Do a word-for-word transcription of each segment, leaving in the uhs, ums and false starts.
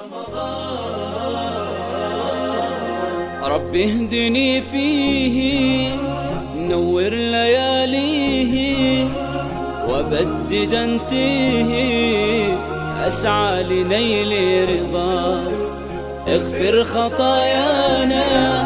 رب اهدني فيه نور لياليه وبدد انتيه أسعى لنيل رضاك اغفر خطايانا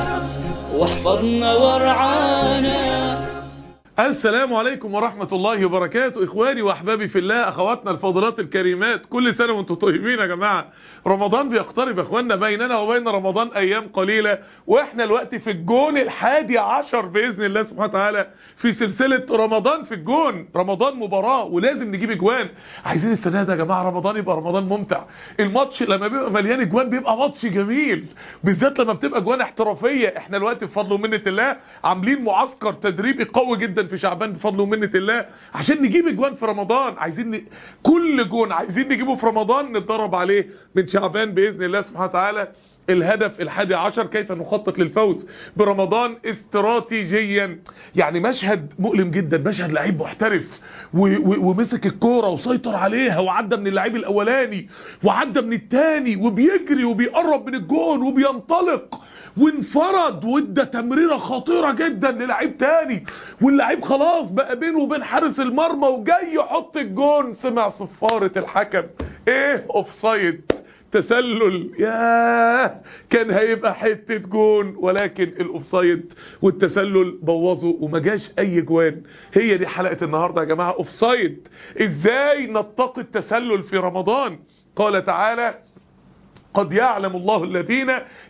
واحفظنا وارعانا. السلام عليكم ورحمة الله وبركاته. إخواني وأحبابي في الله، أخواتنا الفاضلات الكريمات، كل سنة وانتم طيبين يا جماعة. رمضان بيقترب يا إخواننا، بيننا وبين رمضان أيام قليلة، وإحنا الوقت في الجون الحادي عشر بإذن الله سبحانه وتعالى في سلسلة رمضان في الجون. رمضان مباراة ولازم نجيب اجوان. عايزين السنة ده يا جماعة رمضان يبقى رمضان ممتع. الماتش لما بيبقى مليان اجوان بيبقى ماتش جميل، بالذات لما بتبقى اجوان احترافية. احنا الوقت بفضل ومنة الله عاملين معسكر تدريبي قوي جدا في شعبان بفضل ومنة الله عشان نجيب اجوان في رمضان. عايزين ن... كل جون عايزين نجيبه في رمضان نتدرب عليه من شعبان بإذن الله سبحانه وتعالى. الهدف الحادي عشر كيف نخطط للفوز برمضان استراتيجيا. يعني مشهد مؤلم جدا، مشهد لعيب محترف و... و... ومسك الكوره وسيطر عليها وعدى من اللعيب الاولاني وعدى من الثاني وبيجري وبيقرب من الجون وبينطلق وانفرد وادى تمريره خطيره جدا للعيب تاني، واللعيب خلاص بقى بينه وبين حارس المرمى وجاي يحط الجون، سمع صفاره الحكم ايه؟ اوفسايد، تسلل. ياه، كان هيبقى حتة جون، ولكن الاوفسايد والتسلل بوظوا وما جاش اي جوان. هي دي حلقة النهاردة يا جماعة، اوفسايد. ازاي نتقي التسلل في رمضان؟ قال تعالى: قد يعلم الله الذين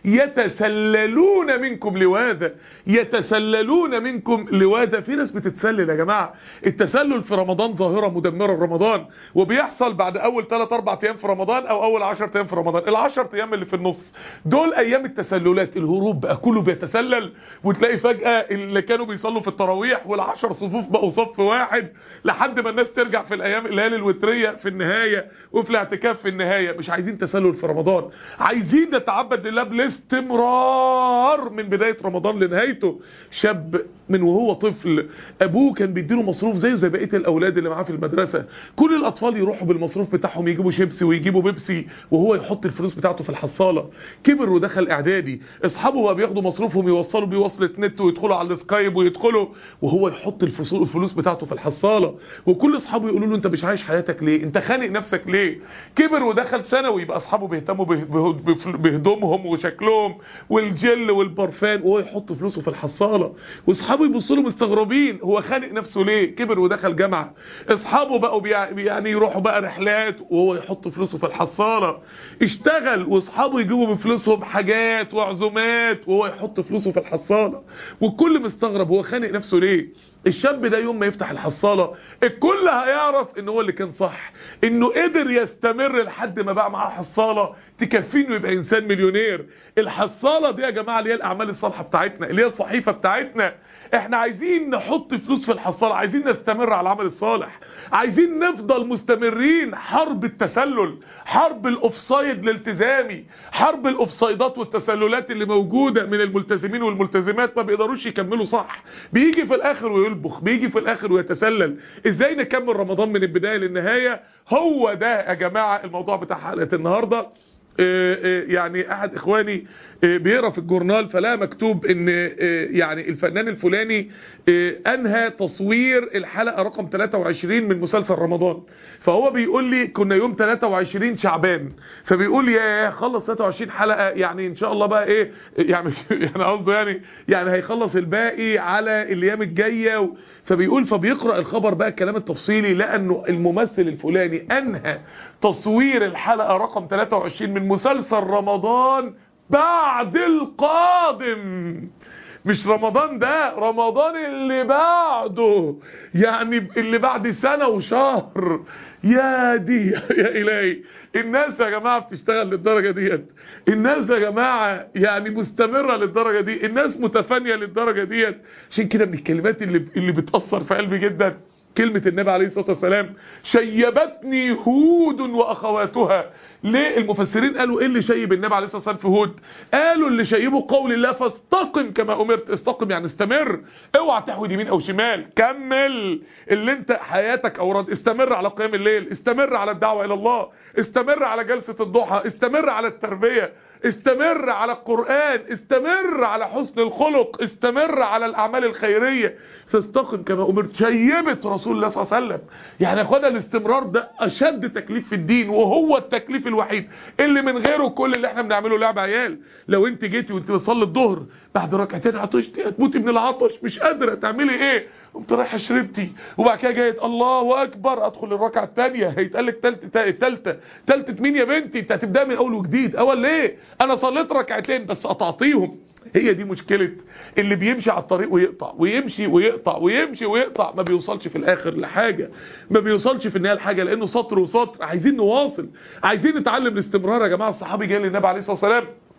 يتسللون منكم لواذا. يتسللون منكم لواذا. في ناس بتتسلل يا جماعة. التسلل في رمضان ظاهرة مدمرة لرمضان، وبيحصل بعد اول ثلاثة أربعة ايام في رمضان او اول عشرة ايام في رمضان. العشر ايام اللي في النص دول ايام التسللات، الهروب بقى كله بيتسلل، وتلاقي فجأة اللي كانوا بيصلوا في التراويح والعشر صفوف بقوا صف واحد، لحد ما الناس ترجع في الايام الليالي الوترية في النهاية وفي الاعتكاف في النهاية. مش عايزين تسلل في رمضان، عايزين نتعبد لله بالاستمرار من بداية رمضان لنهايته. شاب من وهو طفل ابوه كان بيديله مصروف زيه زي بقية الاولاد اللي معاه في المدرسة. كل الاطفال يروحوا بالمصروف بتاعهم، يجيبوا شيبسي ويجيبوا بيبسي، وهو يحط الفلوس بتاعته في الحصالة. كبر ودخل اعدادي، اصحابه بقى بياخدوا مصروفهم يوصلوا بيه وصلة نت ويدخلوا على السكايب ويدخلوا، وهو يحط الفلوس بتاعته في الحصالة. وكل اصحابه يقولوا له: انت مش عايش حياتك ليه؟ انت خانق نفسك ليه؟ كبر ودخل ثانوي، يبقى اصحابه بيهتموا بهدومهم وشكلهم والجل والبرفان، وهو يحط فلوسه في الحصالة. واصحابه يبصوا له مستغربين، هو خانق نفسه ليه؟ كبر ودخل جامعة، اصحابه بقوا يعني يروحوا بقى رحلات وهو يحط فلوسه في الحصالة. اشتغل واصحابه يجيبوا بفلوسهم حاجات وعزومات وهو يحط فلوسه في الحصالة، والكل مستغرب هو خانق نفسه ليه. الشاب ده يوم ما يفتح الحصالة الكل هيعرف ان هو اللي كان صح، انه قدر يستمر لحد ما بقى معاه حصالة تكفيه انه يبقى انسان مليونير. الحصالة دي يا جماعة اللي هي الاعمال الصالحة بتاعتنا، اللي هي الصحيفة بتاعتنا. احنا عايزين نحط فلوس في الحصالة، عايزين نستمر على العمل الصالح، عايزين نفضل مستمرين. حرب التسلل، حرب الاوفسايد الالتزامي، حرب الاوفسايدات والتسللات اللي موجودة من الملتزمين والملتزمات، ما بيقدروش يكملوا صح، بيجي في الاخر ويلبخ، بيجي في الاخر ويتسلل. ازاي نكمل رمضان من البداية للنهاية؟ هو ده يا جماعة الموضوع بتاع حلقة النهاردة. يعني احد اخواني بيقرا في الجورنال فلا مكتوب ان يعني الفنان الفلاني انهى تصوير الحلقه رقم ثلاثة وعشرين من مسلسل رمضان. فهو بيقول لي كنا يوم ثلاثة وعشرين شعبان، فبيقول يا خلص ثلاثة وعشرين حلقه، يعني ان شاء الله بقى ايه يعني يعني قصده يعني يعني هيخلص الباقي على الايام الجايه. فبيقول فبيقرا الخبر بقى الكلام التفصيلي، لانه الممثل الفلاني انهى تصوير الحلقه رقم ثلاثة وعشرين من مسلسل رمضان بعد القادم. مش رمضان ده، رمضان اللي بعده، يعني اللي بعد سنة وشهر. يا دي يا إلهي، الناس يا جماعة بتشتغل للدرجة ديت، الناس يا جماعة يعني مستمرة للدرجة دي، الناس متفانية للدرجة ديت. عشان كده من الكلمات اللي اللي بتأثر في قلبي جدا كلمة النبي عليه الصلاة والسلام شيبتني هود واخواتها. ليه المفسرين قالوا ايه اللي شيب النبي عليه الصلاة والسلام في هود؟ قالوا اللي شيبه قول الله فاستقم كما امرت. استقم يعني استمر، اوعى تحود يمين او شمال، كمل اللي انت حياتك اوراد، استمر على قيام الليل، استمر على الدعوة الى الله، استمر على جلسة الضحى، استمر على التربية، استمر على القرآن، استمر على حسن الخلق، استمر على الاعمال الخيرية، فاستقم كما امرت. شيبت رسول الله صلى الله عليه وسلم. يعني يا اخوانا الاستمرار ده اشد تكليف في الدين، وهو التكليف الوحيد اللي من غيره كل اللي احنا بنعمله لعب عيال. لو انت جيتي وانت بتصلي الظهر بعد ركعتين عطشتي هتموتي من العطش، مش قادره تعملي ايه، قمت رايحه شربتي، وبعد كده جايه الله اكبر ادخل الركعه الثانيه، هيتقال لك ثالثه الثالثه ثالثه مين يا بنتي؟ انت هتبدا من اول وجديد. اول ليه؟ انا صليت ركعتين بس قطعتيهم. هي دي مشكلة اللي بيمشي على الطريق ويقطع ويمشي ويقطع ويمشي ويقطع، ما بيوصلش في الاخر لحاجة، ما بيوصلش في النهاية لحاجة، لانه سطر وسطر. عايزين نواصل، عايزين نتعلم الاستمرار يا جماعة. الصحابي جاي للنبي عليه الصلاة والسلام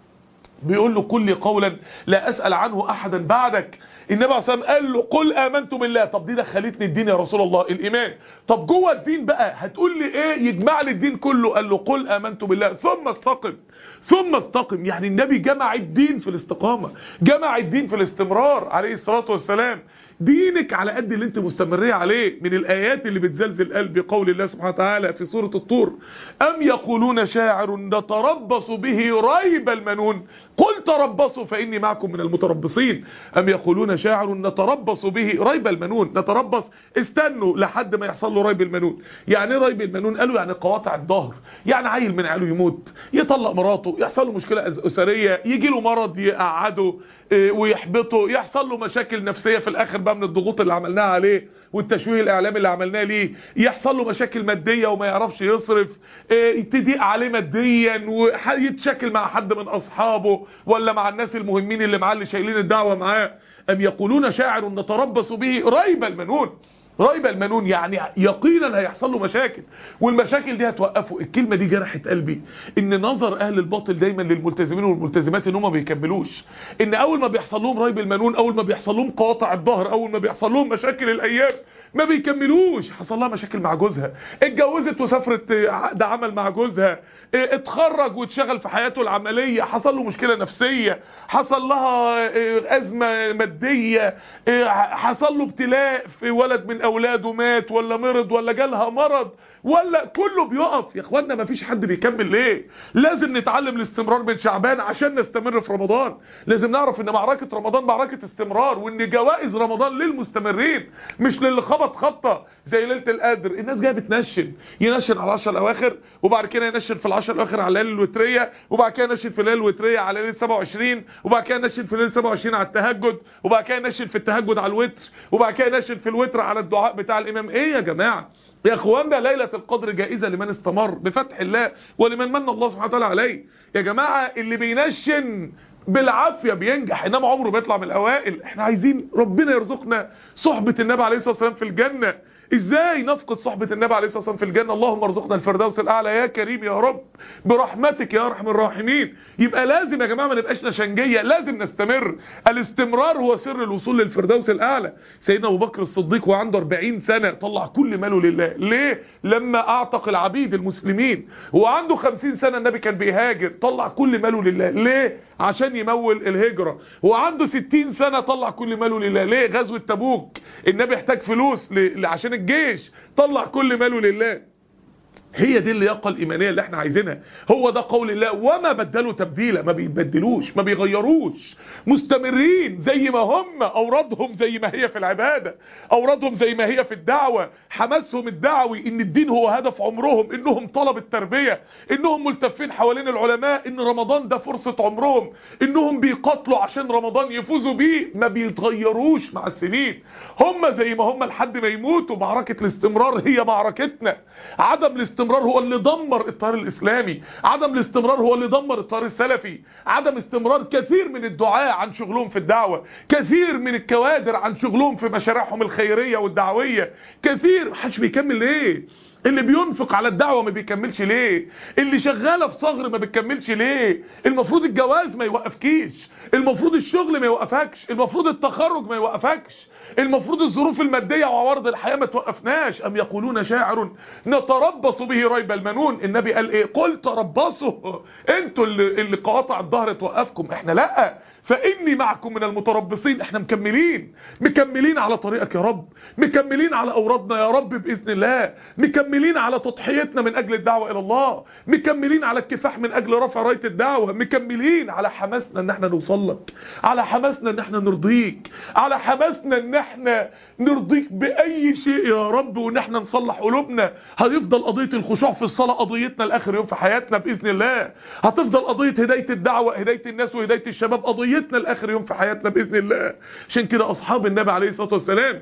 بيقول له قل لي قولا لا اسال عنه احدا بعدك. النبي عليه الصلاه والسلام قال له قل امنت بالله. طب دي دخلتني الدين يا رسول الله، الايمان. طب جوه الدين بقى هتقول لي ايه يجمع لي الدين كله؟ قال له قل امنت بالله ثم استقم. ثم استقم يعني النبي جمع الدين في الاستقامه، جمع الدين في الاستمرار عليه الصلاه والسلام. دينك على قد اللي انت مستمريه عليه. من الايات اللي بتزلزل قلبي قول الله سبحانه وتعالى في سوره الطور ام يقولون شاعر نتربص به ريب المنون قل تربصوا فاني معكم من المتربصين. ام يقولون شاعر نتربص به ريب المنون، نتربص استنوا لحد ما يحصل له ريب المنون. يعني ايه ريب المنون؟ قالوا يعني قواطع الظهر، يعني عيل من عياله يموت، يطلق مراته، يحصل له مشكله اسريه، يجي له مرض يقعده ويحبطه، يحصل له مشاكل نفسيه في الاخر بقى من الضغوط اللي عملناها عليه والتشويه الاعلامي اللي عملناه ليه، يحصل له مشاكل ماديه وما يعرفش يصرف، تضيق عليه ماديا ويتشكل مع حد من اصحابه ولا مع الناس المهمين اللي معاه اللي شايلين الدعوه معاه. ام يقولون شاعر نتربص به ريب المنون. ريب المنون يعني يقينا هيحصل له مشاكل، والمشاكل دي هتوقفه. الكلمه دي جرحت قلبي، ان نظر اهل الباطل دايما للملتزمين والملتزمات ان هم ما بيكملوش، ان اول ما بيحصل لهم ريب المنون، اول ما بيحصل لهم قواطع الظهر، اول ما بيحصل لهم مشاكل الايام ما بيكملوش. حصل لها مشاكل مع جوزها، اتجوزت وسافرت عقد عمل مع جوزها، اتخرج واتشغل في حياته العمليه، حصل له مشكله نفسيه، حصل لها ازمه ماديه، حصل له ابتلاء في ولد من اولاده مات ولا مرض ولا جالها مرض، ولا كله بيقف. يا اخوانا ما فيش حد بيكمل. ليه؟ لازم نتعلم الاستمرار من شعبان عشان نستمر في رمضان. لازم نعرف ان معركه رمضان معركه استمرار، وان جوائز رمضان للمستمرين مش للي خبط خبطه زي ليله القدر. الناس جايه بتنشن، ينشن على العشر الاواخر، وبعد كده ينشن في العشر الاواخر على الليله الوتريه، وبعد كده ينشن في الليله الوتريه على ليله سبعة وعشرين، وبعد كده ينشن في ليله سبعة وعشرين على التهجد، وبعد كده ينشن في التهجد على الوتر، وبعد كده ينشن في الوتر على الدعاء بتاع الامام. ايه يا جماعه يا اخوانا؟ ليله القدر جائزه لمن استمر بفتح الله ولمن من الله سبحانه وتعالى عليه. يا جماعه اللي بينشن بالعافيه بينجح، انما عمره بيطلع من الاوائل. احنا عايزين ربنا يرزقنا صحبه النبي عليه الصلاه والسلام في الجنه. ازاي نفقد صحبه النبي عليه الصلاه والسلام في الجنه؟ اللهم ارزقنا الفردوس الاعلى يا كريم يا رب برحمتك يا ارحم الراحمين. يبقى لازم يا جماعه ما نبقاش نشنجيه، لازم نستمر. الاستمرار هو سر الوصول للفردوس الاعلى. سيدنا ابو بكر الصديق وعنده أربعين سنه طلع كل ماله لله. ليه؟ لما اعتق العبيد المسلمين. هو عنده خمسين سنه النبي كان بيهاجر، طلع كل ماله لله. ليه؟ عشان يمول الهجره. هو عنده ستين سنه طلع كل ماله لله. ليه؟ غزوه تبوك النبي احتاج فلوس ل... عشان الجيش، طلع كل ماله لله. هي دي اللياقه الايمانيه اللي احنا عايزينها. هو ده قول الله وما بدلوا تبديلا، ما بيبدلوش ما بيغيروش، مستمرين زي ما هم. اورادهم زي ما هي في العباده، اورادهم زي ما هي في الدعوه، حماسهم الدعوي ان الدين هو هدف عمرهم، انهم طلب التربيه، انهم ملتفين حوالين العلماء، ان رمضان ده فرصه عمرهم، انهم بيقاتلوا عشان رمضان يفوزوا بيه. ما بيتغيروش مع السنين، هم زي ما هم لحد ما يموتوا. معركه الاستمرار هي معركتنا. عدم الاستمرار هو اللي دمر التيار الاسلامي، عدم الاستمرار هو اللي دمر التيار السلفي، عدم استمرار كثير من الدعاة عن شغلهم في الدعوة، كثير من الكوادر عن شغلهم في مشاريعهم الخيرية والدعوية. كثير محدش بيكمل. ليه؟ اللي بينفق على الدعوة ما بيكملش ليه؟ اللي شغالة في صغر ما بيكملش ليه؟ المفروض الجواز ما يوقفكيش، المفروض الشغل ما يوقفكش، المفروض التخرج ما يوقفكش، المفروض الظروف المادية وعوارض الحياة ما توقفناش. أم يقولون شاعر نتربص به ريب المنون. النبي قال ايه؟ قل تربصوا، انتوا اللي, اللي قواطع الظهر توقفكم، احنا لا. فإني معكم من المتربصين. احنا مكملين مكملين على طريقك يا رب، مكملين على أورادنا يا رب بإذن الله، مكملين على تضحيتنا من أجل الدعوة إلى الله، مكملين على الكفاح من أجل رفع راية الدعوة، مكملين على حماسنا ان احنا نوصل لك، على حماسنا ان احنا نرضيك، على حماسنا ان احنا نرضيك بأي شيء يا رب، وان احنا نصلح قلوبنا. هيفضل قضية الخشوع في الصلاة قضيتنا لآخر يوم في حياتنا بإذن الله. هتفضل قضية هداية الدعوة، هداية الناس وهداية الشباب قضيتنا لآخر يوم في حياتنا بإذن الله. عشان كده أصحاب النبي عليه الصلاة والسلام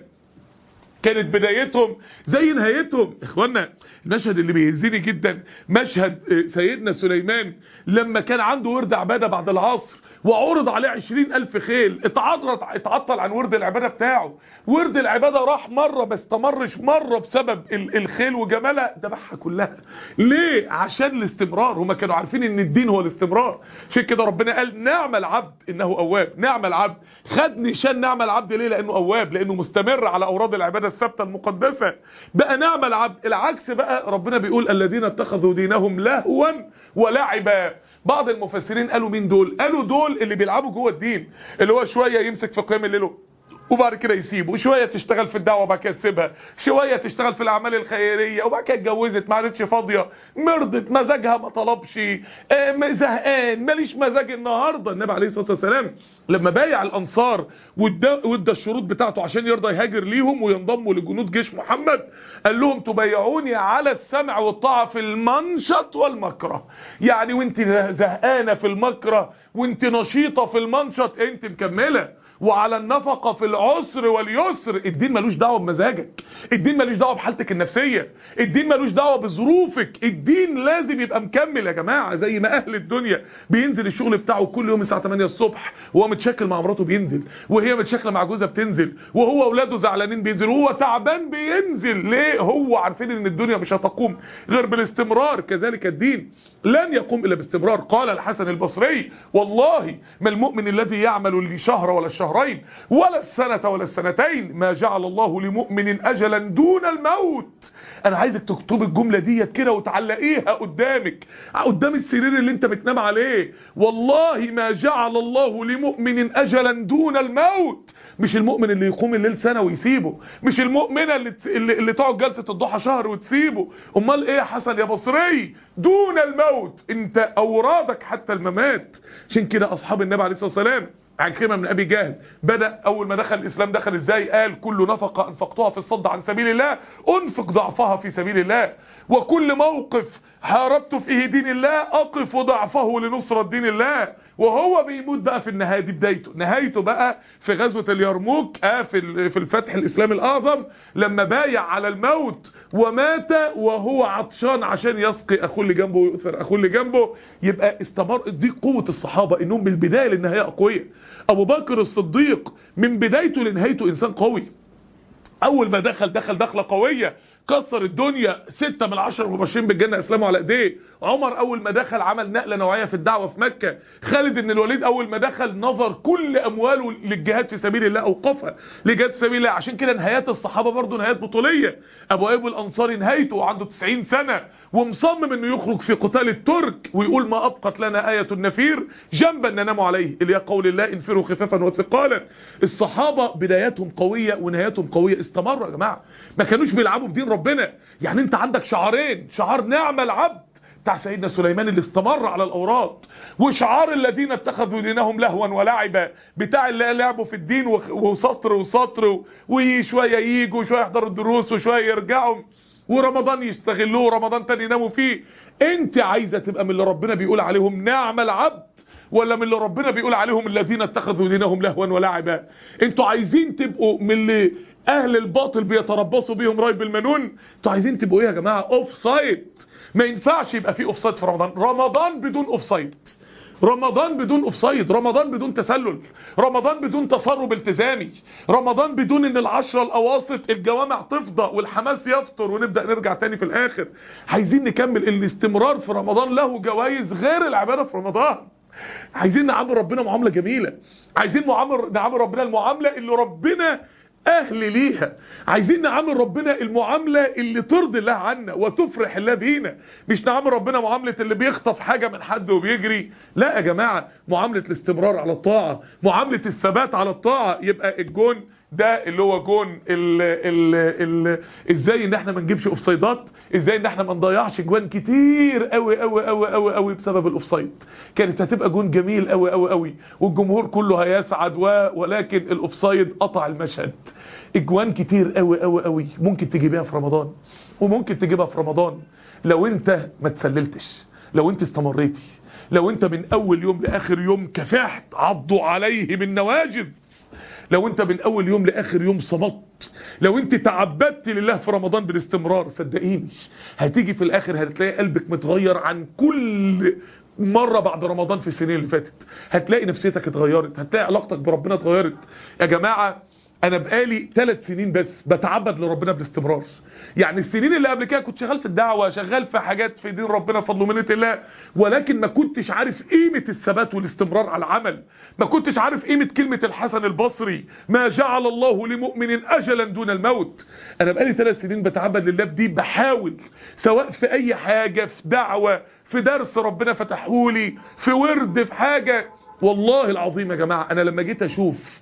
كانت بدايتهم زي نهايتهم. اخوانا المشهد اللي بيهزني جدا مشهد سيدنا سليمان لما كان عنده ورد عبادة بعد العصر وعرض عليه عشرين ألف خيل، اتعرض اتعطل عن ورد العبادة بتاعه. ورد العبادة راح مرة ما استمرش مرة بسبب الخيل وجمالها، ذبحها كلها. ليه؟ عشان الاستمرار. هما كانوا عارفين ان الدين هو الاستمرار. عشان كده ربنا قال نعم العبد انه اواب. نعم العبد خد نشان نعم العبد ليه؟ لانه اواب، لانه مستمر على اوراد العبادة الثابتة المقدسة. بقى نعم العبد. العكس بقى ربنا بيقول الذين اتخذوا دينهم لهوا ولعبا. بعض المفسرين قالوا مين دول؟ قالوا دول اللي بيلعبوا جوه الدين، اللي هو شويه يمسك في قيام الليل وبعد كده يسيبه، وشويه تشتغل في الدعوه وبعد كده تسيبها، شويه تشتغل في الاعمال الخيريه وبعد كده اتجوزت ما عادتش فاضيه، مرضت مزاجها ما طلبش، آه زهقان ماليش مزاج النهارده. النبي عليه الصلاه والسلام لما بايع الانصار وادى الشروط بتاعته عشان يرضى يهاجر ليهم وينضموا لجنود جيش محمد، قال لهم تبايعوني على السمع والطاعه في المنشط والمكره. يعني وانت زهقانه في المكره وانت نشيطه في المنشط انت مكمله. وعلى النفقة في العسر واليسر. الدين ملوش دعوة بمزاجك، الدين ملوش دعوة بحالتك النفسية، الدين ملوش دعوة بظروفك. الدين لازم يبقى مكمل يا جماعة. زي ما اهل الدنيا بينزل الشغل بتاعه كل يوم الساعة تمانية الصبح وهو متشكل مع مراته بينزل، وهي متشكلة مع جوزها بتنزل، وهو اولاده زعلانين بينزل، وهو تعبان بينزل. ليه؟ هو عارفين ان الدنيا مش هتقوم غير بالاستمرار. كذلك الدين لن يقوم الا باستمرار. قال الحسن البصري والله ما المؤمن الذي يعمل لشهر ولا الشهرين ولا السنة ولا السنتين ما جعل الله لمؤمن أجلا دون الموت. أنا عايزك تكتب الجملة ديت كده وتعلقيها قدامك قدام السرير اللي انت بتنام عليه. والله ما جعل الله لمؤمن أجلا دون الموت. مش المؤمن اللي يقوم الليل سنة ويسيبه، مش المؤمنة اللي, اللي, اللي تقعد جلسة الضحى شهر وتسيبه. امال ايه يا حسن يا بصري؟ دون الموت. انت اورادك حتى الممات. عشان كده اصحاب النبي عليه الصلاة والسلام عكرمة من ابي جهل بدأ اول ما دخل الاسلام دخل ازاي؟ قال كل نفقة انفقتها في الصد عن سبيل الله انفق ضعفها في سبيل الله، وكل موقف حاربت فيه دين الله اقف ضعفه لنصرة دين الله. وهو بيموت بقى في النهاية دي بدايته. نهايته بقى في غزوة اليرموك آه في في الفتح الاسلامي الاعظم لما بايع على الموت ومات وهو عطشان عشان يسقي اخوه اللي جنبه ويؤثر اخوه اللي جنبه. يبقى استمر. دي قوة الصحابة انهم من البداية للنهاية اقوياء. ابو بكر الصديق من بدايته لنهايته انسان قوي. اول ما دخل دخل دخلة قوية كسر الدنيا. ستة من عشر مبشرين بالجنة اسلموا على ايديه. عمر اول ما دخل عمل نقلة نوعية في الدعوة في مكة. خالد بن الوليد اول ما دخل نظر كل امواله للجهاد في سبيل الله اوقفها لجهاد في سبيل الله. عشان كده نهايات الصحابة برضو نهايات بطولية. ابو ايوب الانصاري نهايته وعنده تسعين سنة ومصمم انه يخرج في قتال الترك ويقول ما ابقت لنا آية النفير جنبا ننام عليه اللي هي قول الله انفروا خفافا وثقالا. الصحابة بداياتهم قوية ونهاياتهم قوية. استمروا يا جماعة، ما كانوش بيلعبوا بدين ربنا. يعني انت عندك شعارين، شعار نعم العبد بتاع سيدنا سليمان اللي استمر على الاوراد، وشعار الذين اتخذوا دينهم لهوا ولعبا بتاع اللي لعبوا في الدين وسطر وسطر وشويه ييجوا وشويه يحضروا الدروس وشويه يرجعوا ورمضان يستغلوه ورمضان تاني يناموا فيه. انت عايزه تبقى من اللي ربنا بيقول عليهم نعم العبد ولا من اللي ربنا بيقول عليهم الذين اتخذوا دينهم لهوا ولعبا؟ انتوا عايزين تبقوا من اللي اهل الباطل بيتربصوا بيهم ريب المنون؟ انتوا عايزين تبقوا ايه يا جماعه؟ اوف سايد. ما ينفعش يبقى في اوف سايد في رمضان. رمضان بدون اوف سايد، رمضان بدون اوف سايد، رمضان بدون تسلل، رمضان بدون تسرب التزامي، رمضان بدون ان العشرة الاواسط الجوامع تفضى والحماس يفطر ونبدأ نرجع تاني في الاخر. عايزين نكمل. الاستمرار في رمضان له جوائز غير العبادة في رمضان. عايزين نعامل ربنا معاملة جميلة، عايزين نعامل ربنا المعاملة اللي ربنا اهل ليها. عايزين نعامل ربنا المعاملة اللي ترضي الله عنا وتفرح الله بينا، مش نعامل ربنا معاملة اللي بيخطف حاجة من حد وبيجري. لا يا جماعة، معاملة الاستمرار على الطاعة، معاملة الثبات على الطاعة. يبقى الجون ده اللي هو جون ال ال ال ازاي ان احنا ما نجيبش اوفسايدات، ازاي ان احنا ما نضيعش جوان كتير قوي قوي قوي قوي قوي بسبب الاوفسايد. كانت هتبقى جون جميل قوي قوي قوي والجمهور كله هيسعد، ولكن الاوفسايد قطع المشهد. اجوان كتير قوي قوي قوي ممكن تجيبها في رمضان، وممكن تجيبها في رمضان لو انت ما تسللتش، لو انت استمريتي، لو انت من اول يوم لاخر يوم كفحت عضوا عليه بالنواجذ، لو انت من اول يوم لاخر يوم صمت، لو انت تعبدت لله في رمضان بالاستمرار، صدقيني هتيجي في الاخر هتلاقي قلبك متغير عن كل مرة بعد رمضان في السنين اللي فاتت. هتلاقي نفسيتك اتغيرت، هتلاقي علاقتك بربنا اتغيرت. يا جماعة انا بقالي ثلاث سنين بس بتعبد لربنا بالاستمرار. يعني السنين اللي قبل كده كنت شغال في الدعوة، شغال في حاجات في دين ربنا فضل ومنة الله، ولكن ما كنتش عارف قيمة الثبات والاستمرار على العمل. ما كنتش عارف قيمة كلمة الحسن البصري: ما جعل الله لمؤمن اجلا دون الموت. انا بقالي ثلاث سنين بتعبد لله بدي، بحاول سواء في اي حاجة، في دعوة، في درس ربنا فتحولي، في ورد، في حاجة. والله العظيم يا جماعة انا لما جيت اشوف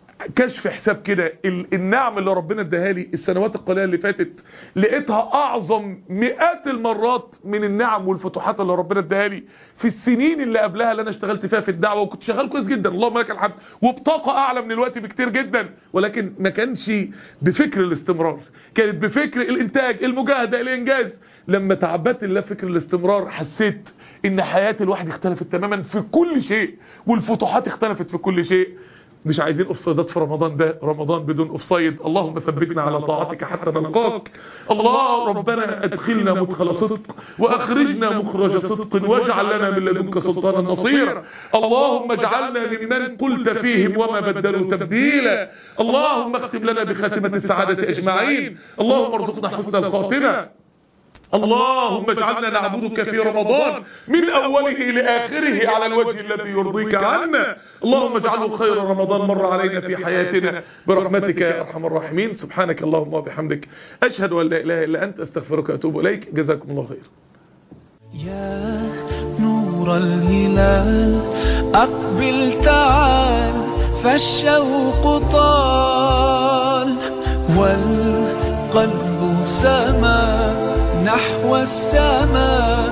كشف حساب كده النعم اللي ربنا اداها لي السنوات القليله اللي فاتت، لقيتها اعظم مئات المرات من النعم والفتوحات اللي ربنا اداها لي في السنين اللي قبلها اللي انا اشتغلت فيها في الدعوه. وكنت شغال كويس جدا اللهم لك الحمد، وبطاقه اعلى من الوقت بكتير جدا، ولكن ما كانش بفكر الاستمرار، كانت بفكر الانتاج، المجاهده، الانجاز. لما تعبدت لله فكر الاستمرار حسيت ان حياه الواحد اختلفت تماما في كل شيء، والفتوحات اختلفت في كل شيء. مش عايزين اوفسايدات في رمضان ده، رمضان بدون اوفسايد. اللهم ثبتنا على طاعتك حتى نلقاك. الله ربنا ادخلنا مدخل صدق واخرجنا مخرج صدق واجعل لنا من لدنك سلطانا نصيرا. اللهم اجعلنا ممن قلت فيهم وما بدلوا تبديلا. اللهم اختم لنا بخاتمة السعادة اجمعين. اللهم ارزقنا حسن الخاتمة. اللهم اجعلنا نعبدك في رمضان من اوله لاخره على الوجه الذي يرضيك عنا. اللهم اجعله خير رمضان مر علينا في حياتنا برحمتك يا ارحم الراحمين. سبحانك اللهم وبحمدك اشهد ان لا اله الا انت استغفرك واتوب اليك. جزاكم الله خير. يا نور الهلال أقبل تعال فالشوق طال والقلب سما نحو السماء.